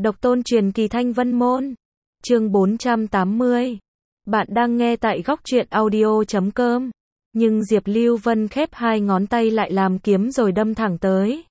Độc tôn truyền kỳ Thanh Vân Môn. Chương 480. Bạn đang nghe tại góc truyện audio.com. Nhưng Diệp Lưu Vân khép hai ngón tay lại làm kiếm rồi đâm thẳng tới.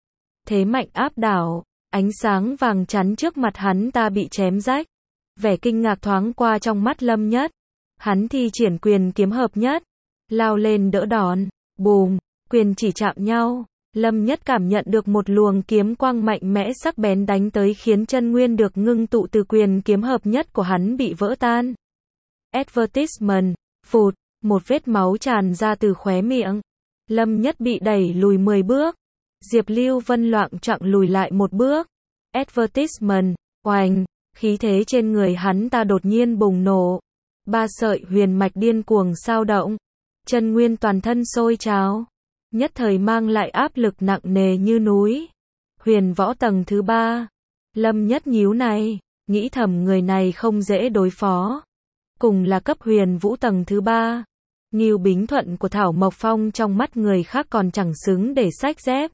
Thế mạnh áp đảo, ánh sáng vàng chắn trước mặt hắn ta bị chém rách. Vẻ kinh ngạc thoáng qua trong mắt Lâm Nhất. Hắn thi triển quyền kiếm hợp nhất, lao lên đỡ đòn, bùm, quyền chỉ chạm nhau. Lâm Nhất cảm nhận được một luồng kiếm quang mạnh mẽ sắc bén đánh tới khiến chân nguyên được ngưng tụ từ quyền kiếm hợp nhất của hắn bị vỡ tan. Advertisement, phụt, một vết máu tràn ra từ khóe miệng. Lâm Nhất bị đẩy lùi 10 bước. Diệp Lưu Vân loạng choạng lùi lại một bước. Advertisement, oành, khí thế trên người hắn ta đột nhiên bùng nổ. Ba sợi huyền mạch điên cuồng xao động. Chân nguyên toàn thân sôi trào. Nhất thời mang lại áp lực nặng nề như núi. Huyền võ tầng thứ 3. Lâm Nhất nhíu này, nghĩ thầm người này không dễ đối phó. Cùng là cấp huyền vũ tầng thứ 3. Ngưu Bính Thuận của Thảo Mộc Phong trong mắt người khác còn chẳng xứng để xách dép.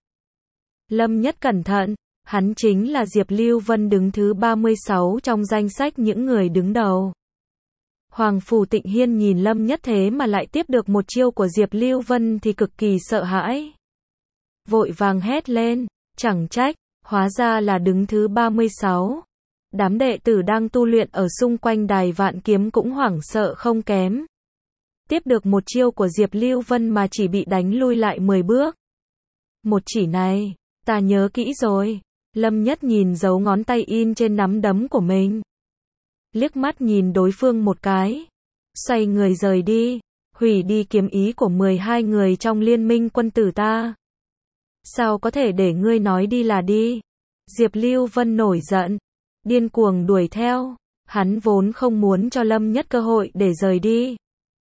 Lâm Nhất cẩn thận, hắn chính là Diệp Lưu Vân đứng thứ 36 trong danh sách những người đứng đầu. Hoàng Phủ Tịnh Hiên nhìn Lâm Nhất thế mà lại tiếp được một chiêu của Diệp Lưu Vân thì cực kỳ sợ hãi. Vội vàng hét lên, chẳng trách, hóa ra là đứng thứ 36. Đám đệ tử đang tu luyện ở xung quanh đài vạn kiếm cũng hoảng sợ không kém. Tiếp được một chiêu của Diệp Lưu Vân mà chỉ bị đánh lui lại 10 bước. Một chỉ này, ta nhớ kỹ rồi. Lâm Nhất nhìn dấu ngón tay in trên nắm đấm của mình. Liếc mắt nhìn đối phương một cái. Xoay người rời đi. Hủy đi kiếm ý của 12 người trong liên minh quân tử ta. Sao có thể để ngươi nói đi là đi? Diệp Lưu Vân nổi giận. Điên cuồng đuổi theo. Hắn vốn không muốn cho Lâm Nhất cơ hội để rời đi.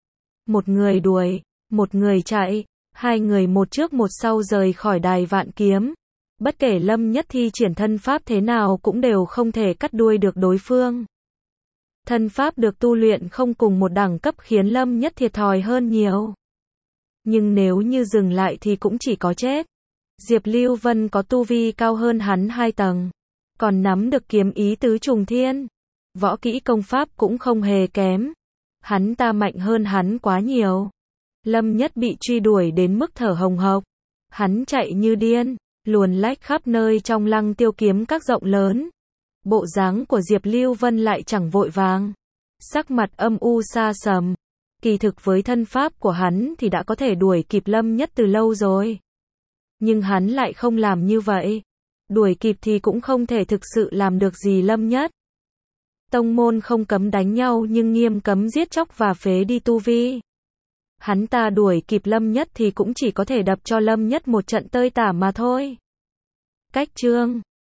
Một người đuổi, một người chạy. Hai người một trước một sau rời khỏi đài vạn kiếm. Bất kể Lâm Nhất thi triển thân pháp thế nào cũng đều không thể cắt đuôi được đối phương. Thân pháp được tu luyện không cùng một đẳng cấp khiến Lâm Nhất thiệt thòi hơn nhiều. Nhưng nếu như dừng lại thì cũng chỉ có chết. Diệp Lưu Vân có tu vi cao hơn hắn 2 tầng. Còn nắm được kiếm ý tứ trùng thiên. Võ kỹ công pháp cũng không hề kém. Hắn ta mạnh hơn hắn quá nhiều. Lâm Nhất bị truy đuổi đến mức thở hồng hộc. Hắn chạy như điên, luồn lách khắp nơi trong Lăng Tiêu kiếm các rộng lớn. Bộ dáng của Diệp Lưu Vân lại chẳng vội vàng. Sắc mặt âm u xa sầm. Kỳ thực với thân pháp của hắn thì đã có thể đuổi kịp Lâm Nhất từ lâu rồi. Nhưng hắn lại không làm như vậy. Đuổi kịp thì cũng không thể thực sự làm được gì Lâm Nhất. Tông môn không cấm đánh nhau nhưng nghiêm cấm giết chóc và phế đi tu vi. Hắn ta đuổi kịp Lâm Nhất thì cũng chỉ có thể đập cho Lâm Nhất một trận tơi tả mà thôi. Cách chương